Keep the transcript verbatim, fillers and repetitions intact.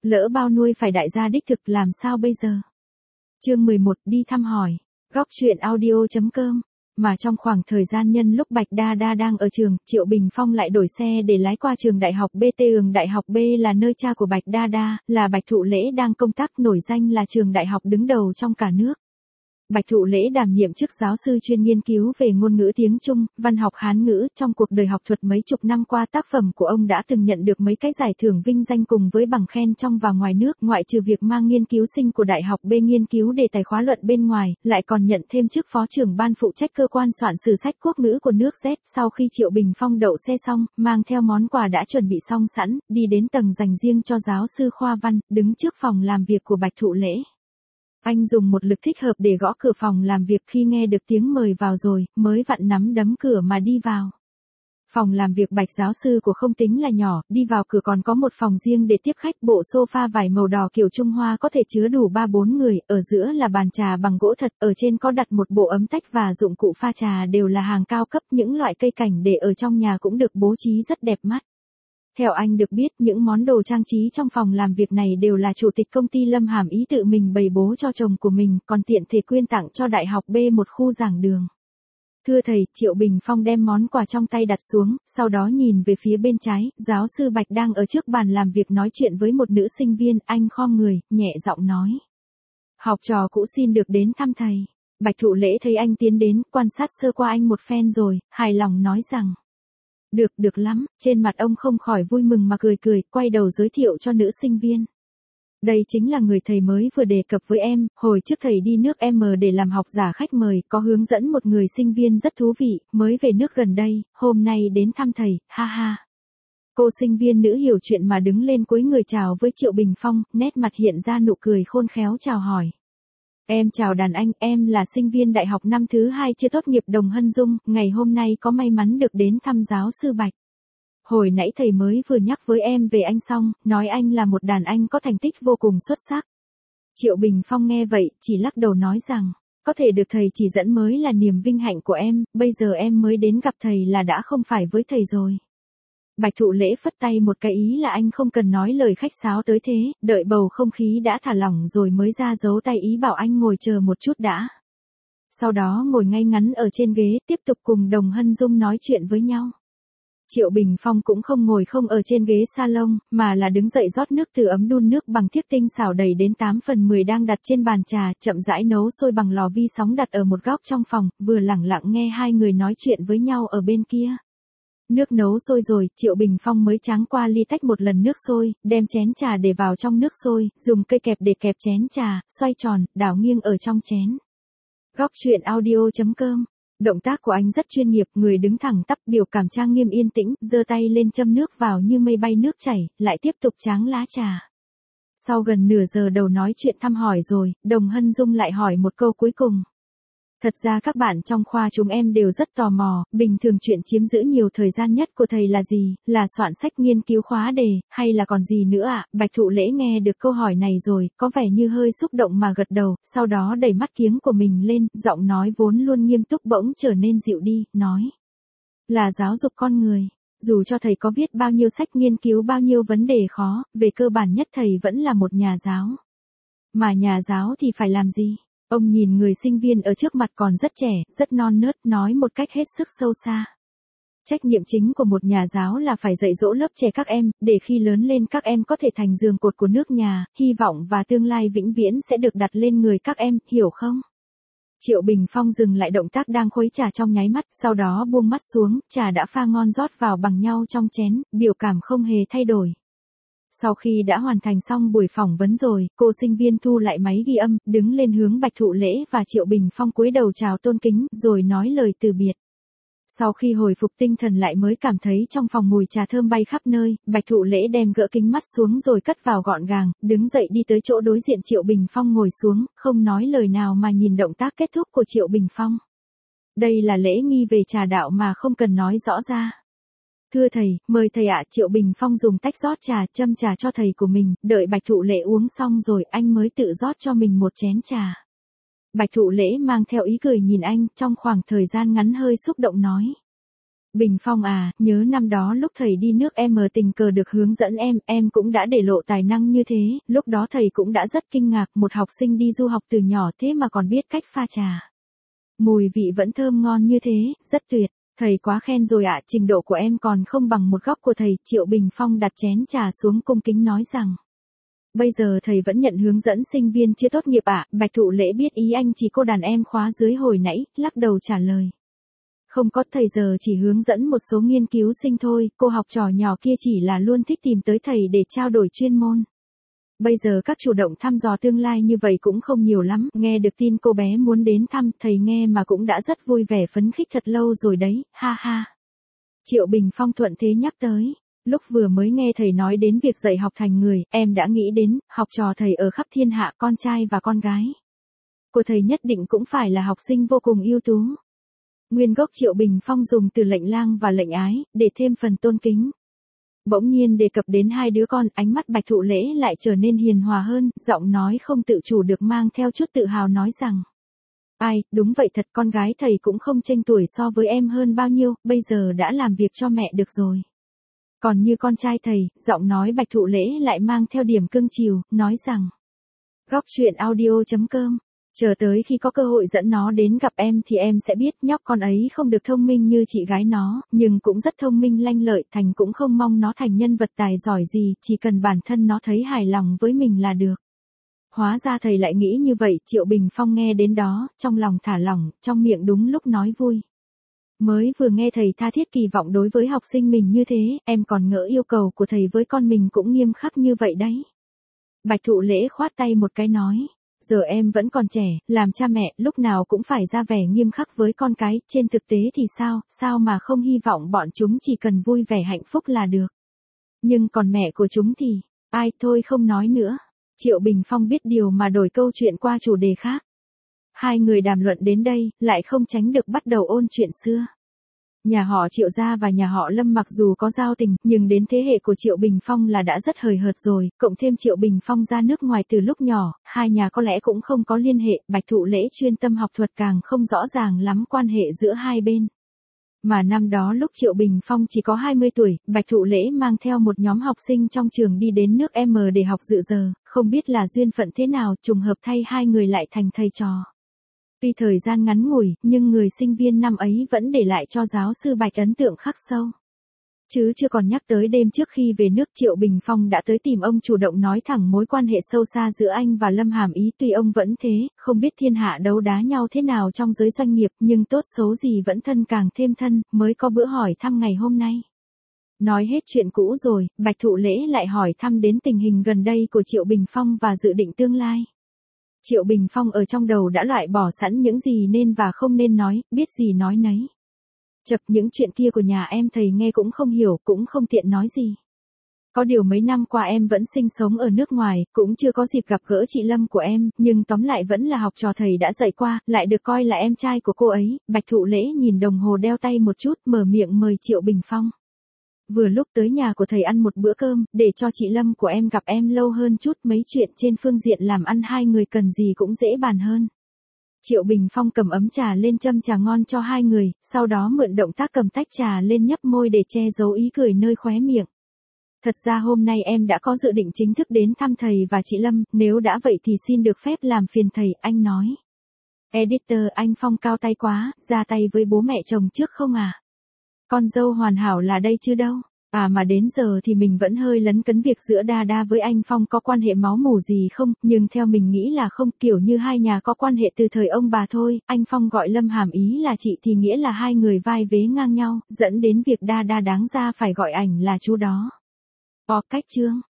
Lỡ bao nuôi phải đại gia đích thực làm sao bây giờ? Chương mười một đi thăm hỏi. Góc truyện audio.com. Mà trong khoảng thời gian nhân lúc Bạch Đa Đa đang ở trường, Triệu Bình Phong lại đổi xe để lái qua trường đại học bê tê. Trường đại học B là nơi cha của Bạch Đa Đa, là Bạch Thụ Lễ đang công tác, nổi danh là trường đại học đứng đầu trong cả nước. Bạch Thụ Lễ đảm nhiệm chức giáo sư chuyên nghiên cứu về ngôn ngữ tiếng Trung, văn học Hán ngữ. Trong cuộc đời học thuật mấy chục năm qua, tác phẩm của ông đã từng nhận được mấy cái giải thưởng vinh danh cùng với bằng khen trong và ngoài nước. Ngoại trừ việc mang nghiên cứu sinh của Đại học B nghiên cứu đề tài khóa luận bên ngoài, lại còn nhận thêm chức phó trưởng ban phụ trách cơ quan soạn sử sách quốc ngữ của nước Z. Sau khi Triệu Bình Phong đậu xe xong, mang theo món quà đã chuẩn bị xong sẵn, đi đến tầng dành riêng cho giáo sư khoa văn, đứng trước phòng làm việc của Bạch Thụ Lễ. Anh dùng một lực thích hợp để gõ cửa phòng làm việc, khi nghe được tiếng mời vào rồi, mới vặn nắm đấm cửa mà đi vào. Phòng làm việc Bạch giáo sư của không tính là nhỏ, đi vào cửa còn có một phòng riêng để tiếp khách, bộ sofa vải màu đỏ kiểu Trung Hoa có thể chứa đủ ba bốn người, ở giữa là bàn trà bằng gỗ thật, ở trên có đặt một bộ ấm tách và dụng cụ pha trà đều là hàng cao cấp, những loại cây cảnh để ở trong nhà cũng được bố trí rất đẹp mắt. Theo anh được biết, những món đồ trang trí trong phòng làm việc này đều là chủ tịch công ty Lâm Hàm Ý tự mình bày bố cho chồng của mình, còn tiện thể quyên tặng cho Đại học B một khu giảng đường. Thưa thầy, Triệu Bình Phong đem món quà trong tay đặt xuống, sau đó nhìn về phía bên trái, giáo sư Bạch đang ở trước bàn làm việc nói chuyện với một nữ sinh viên, anh khom người, nhẹ giọng nói. Học trò cũ xin được đến thăm thầy. Bạch Thụ Lễ thấy anh tiến đến, quan sát sơ qua anh một phen rồi, hài lòng nói rằng. Được, được lắm, trên mặt ông không khỏi vui mừng mà cười cười, quay đầu giới thiệu cho nữ sinh viên. Đây chính là người thầy mới vừa đề cập với em, hồi trước thầy đi nước M để làm học giả khách mời, có hướng dẫn một người sinh viên rất thú vị, mới về nước gần đây, hôm nay đến thăm thầy, ha ha. Cô sinh viên nữ hiểu chuyện mà đứng lên cúi người chào với Triệu Bình Phong, nét mặt hiện ra nụ cười khôn khéo chào hỏi. Em chào đàn anh, em là sinh viên đại học năm thứ hai chưa tốt nghiệp Đồng Hân Dung, ngày hôm nay có may mắn được đến thăm giáo sư Bạch. Hồi nãy thầy mới vừa nhắc với em về anh xong, nói anh là một đàn anh có thành tích vô cùng xuất sắc. Triệu Bình Phong nghe vậy, chỉ lắc đầu nói rằng, có thể được thầy chỉ dẫn mới là niềm vinh hạnh của em, bây giờ em mới đến gặp thầy là đã không phải với thầy rồi. Bạch Thụ Lễ phất tay một cái ý là anh không cần nói lời khách sáo tới thế, đợi bầu không khí đã thả lỏng rồi mới ra dấu tay ý bảo anh ngồi chờ một chút đã. Sau đó ngồi ngay ngắn ở trên ghế, tiếp tục cùng Đồng Hân Dung nói chuyện với nhau. Triệu Bình Phong cũng không ngồi không ở trên ghế salon, mà là đứng dậy rót nước từ ấm đun nước bằng thiếc tinh xảo đầy đến tám phần mười đang đặt trên bàn trà, chậm rãi nấu sôi bằng lò vi sóng đặt ở một góc trong phòng, vừa lẳng lặng nghe hai người nói chuyện với nhau ở bên kia. Nước nấu sôi rồi, Triệu Bình Phong mới tráng qua ly tách một lần nước sôi, đem chén trà để vào trong nước sôi, dùng cây kẹp để kẹp chén trà, xoay tròn, đảo nghiêng ở trong chén. Góc truyện audio.com. Động tác của anh rất chuyên nghiệp, người đứng thẳng tắp, biểu cảm trang nghiêm yên tĩnh, giơ tay lên châm nước vào như mây bay nước chảy, lại tiếp tục tráng lá trà. Sau gần nửa giờ đầu nói chuyện thăm hỏi rồi, Đồng Hân Dung lại hỏi một câu cuối cùng. Thật ra các bạn trong khoa chúng em đều rất tò mò, bình thường chuyện chiếm giữ nhiều thời gian nhất của thầy là gì, là soạn sách nghiên cứu khóa đề, hay là còn gì nữa ạ? À? Bạch Thụ Lễ nghe được câu hỏi này rồi, có vẻ như hơi xúc động mà gật đầu, sau đó đẩy mắt kiếng của mình lên, giọng nói vốn luôn nghiêm túc bỗng trở nên dịu đi, nói. Là giáo dục con người. Dù cho thầy có viết bao nhiêu sách nghiên cứu bao nhiêu vấn đề khó, về cơ bản nhất thầy vẫn là một nhà giáo. Mà nhà giáo thì phải làm gì? Ông nhìn người sinh viên ở trước mặt còn rất trẻ, rất non nớt, nói một cách hết sức sâu xa. Trách nhiệm chính của một nhà giáo là phải dạy dỗ lớp trẻ các em, để khi lớn lên các em có thể thành giường cột của nước nhà, hy vọng và tương lai vĩnh viễn sẽ được đặt lên người các em, hiểu không? Triệu Bình Phong dừng lại động tác đang khuấy trà trong nháy mắt, sau đó buông mắt xuống, trà đã pha ngon rót vào bằng nhau trong chén, biểu cảm không hề thay đổi. Sau khi đã hoàn thành xong buổi phỏng vấn rồi, cô sinh viên thu lại máy ghi âm, đứng lên hướng Bạch Thụ Lễ và Triệu Bình Phong cúi đầu chào tôn kính, rồi nói lời từ biệt. Sau khi hồi phục tinh thần lại mới cảm thấy trong phòng mùi trà thơm bay khắp nơi, Bạch Thụ Lễ đem gỡ kính mắt xuống rồi cất vào gọn gàng, đứng dậy đi tới chỗ đối diện Triệu Bình Phong ngồi xuống, không nói lời nào mà nhìn động tác kết thúc của Triệu Bình Phong. Đây là lễ nghi về trà đạo mà không cần nói rõ ra. Thưa thầy, mời thầy ạ. Triệu Bình Phong dùng tách rót trà, châm trà cho thầy của mình, đợi Bạch Thụ Lễ uống xong rồi anh mới tự rót cho mình một chén trà. Bạch Thụ Lễ mang theo ý cười nhìn anh, trong khoảng thời gian ngắn hơi xúc động nói. Bình Phong à, nhớ năm đó lúc thầy đi nước em tình cờ được hướng dẫn em, em cũng đã để lộ tài năng như thế, lúc đó thầy cũng đã rất kinh ngạc, một học sinh đi du học từ nhỏ thế mà còn biết cách pha trà. Mùi vị vẫn thơm ngon như thế, rất tuyệt. Thầy quá khen rồi ạ, trình độ của em còn không bằng một góc của thầy. Triệu Bình Phong đặt chén trà xuống cung kính nói rằng. Bây giờ thầy vẫn nhận hướng dẫn sinh viên chưa tốt nghiệp ạ. Bạch Thụ Lễ biết ý anh chỉ cô đàn em khóa dưới hồi nãy, lắc đầu trả lời. Không có, thầy giờ chỉ hướng dẫn một số nghiên cứu sinh thôi, cô học trò nhỏ kia chỉ là luôn thích tìm tới thầy để trao đổi chuyên môn. Bây giờ các chủ động thăm dò tương lai như vậy cũng không nhiều lắm, nghe được tin cô bé muốn đến thăm, thầy nghe mà cũng đã rất vui vẻ phấn khích thật lâu rồi đấy, ha ha. Triệu Bình Phong thuận thế nhắc tới, lúc vừa mới nghe thầy nói đến việc dạy học thành người, em đã nghĩ đến, học trò thầy ở khắp thiên hạ, con trai và con gái. Của thầy nhất định cũng phải là học sinh vô cùng ưu tú. Nguyên gốc Triệu Bình Phong dùng từ lệnh lang và lệnh ái, để thêm phần tôn kính. Bỗng nhiên đề cập đến hai đứa con, ánh mắt Bạch Thụ Lễ lại trở nên hiền hòa hơn, giọng nói không tự chủ được mang theo chút tự hào nói rằng. Ai, đúng vậy thật, con gái thầy cũng không chênh tuổi so với em hơn bao nhiêu, bây giờ đã làm việc cho mẹ được rồi. Còn như con trai thầy, giọng nói Bạch Thụ Lễ lại mang theo điểm cưng chiều, nói rằng. Góc truyện audio chấm com. Chờ tới khi có cơ hội dẫn nó đến gặp em thì em sẽ biết nhóc con ấy không được thông minh như chị gái nó, nhưng cũng rất thông minh lanh lợi, Thành cũng không mong nó thành nhân vật tài giỏi gì, chỉ cần bản thân nó thấy hài lòng với mình là được. Hóa ra thầy lại nghĩ như vậy, Triệu Bình Phong nghe đến đó, trong lòng thả lỏng, trong miệng đúng lúc nói vui. Mới vừa nghe thầy tha thiết kỳ vọng đối với học sinh mình như thế, em còn ngỡ yêu cầu của thầy với con mình cũng nghiêm khắc như vậy đấy. Bạch Thụ Lễ khoát tay một cái nói. Giờ em vẫn còn trẻ, làm cha mẹ, lúc nào cũng phải ra vẻ nghiêm khắc với con cái, trên thực tế thì sao, sao mà không hy vọng bọn chúng chỉ cần vui vẻ hạnh phúc là được. Nhưng còn mẹ của chúng thì, ai thôi không nói nữa. Triệu Bình Phong biết điều mà đổi câu chuyện qua chủ đề khác. Hai người đàm luận đến đây, lại không tránh được bắt đầu ôn chuyện xưa. Nhà họ Triệu gia và nhà họ Lâm mặc dù có giao tình, nhưng đến thế hệ của Triệu Bình Phong là đã rất hời hợt rồi, cộng thêm Triệu Bình Phong ra nước ngoài từ lúc nhỏ, hai nhà có lẽ cũng không có liên hệ, Bạch Thụ Lễ chuyên tâm học thuật càng không rõ ràng lắm quan hệ giữa hai bên. Mà năm đó lúc Triệu Bình Phong chỉ có hai mươi tuổi, Bạch Thụ Lễ mang theo một nhóm học sinh trong trường đi đến nước M để học dự giờ, không biết là duyên phận thế nào, trùng hợp thay hai người lại thành thầy trò. Tuy thời gian ngắn ngủi, nhưng người sinh viên năm ấy vẫn để lại cho giáo sư Bạch ấn tượng khắc sâu. Chứ chưa còn nhắc tới đêm trước khi về nước Triệu Bình Phong đã tới tìm ông chủ động nói thẳng mối quan hệ sâu xa giữa anh và Lâm Hàm Ý. Tuy ông vẫn thế, không biết thiên hạ đấu đá nhau thế nào trong giới doanh nghiệp, nhưng tốt xấu gì vẫn thân càng thêm thân, mới có bữa hỏi thăm ngày hôm nay. Nói hết chuyện cũ rồi, Bạch Thụ Lễ lại hỏi thăm đến tình hình gần đây của Triệu Bình Phong và dự định tương lai. Triệu Bình Phong ở trong đầu đã loại bỏ sẵn những gì nên và không nên nói, biết gì nói nấy. Chật, những chuyện kia của nhà em thầy nghe cũng không hiểu, cũng không tiện nói gì. Có điều mấy năm qua em vẫn sinh sống ở nước ngoài, cũng chưa có dịp gặp gỡ chị Lâm của em, nhưng tóm lại vẫn là học trò thầy đã dạy qua, lại được coi là em trai của cô ấy. Bạch Thụ Lễ nhìn đồng hồ đeo tay một chút, mở miệng mời Triệu Bình Phong. Vừa lúc tới nhà của thầy ăn một bữa cơm, để cho chị Lâm của em gặp em lâu hơn chút, mấy chuyện trên phương diện làm ăn hai người cần gì cũng dễ bàn hơn. Triệu Bình Phong cầm ấm trà lên châm trà ngon cho hai người, sau đó mượn động tác cầm tách trà lên nhấp môi để che giấu ý cười nơi khóe miệng. Thật ra hôm nay em đã có dự định chính thức đến thăm thầy và chị Lâm, nếu đã vậy thì xin được phép làm phiền thầy, anh nói. Editor, anh Phong cao tay quá, ra tay với bố mẹ chồng trước không à? Con dâu hoàn hảo là đây chứ đâu. À mà đến giờ thì mình vẫn hơi lấn cấn việc giữa Đa Đa với anh Phong có quan hệ máu mủ gì không, nhưng theo mình nghĩ là không, kiểu như hai nhà có quan hệ từ thời ông bà thôi, anh Phong gọi Lâm Hàm Ý là chị thì nghĩa là hai người vai vế ngang nhau, dẫn đến việc Đa Đa đáng ra phải gọi ảnh là chú đó. Có cách chương.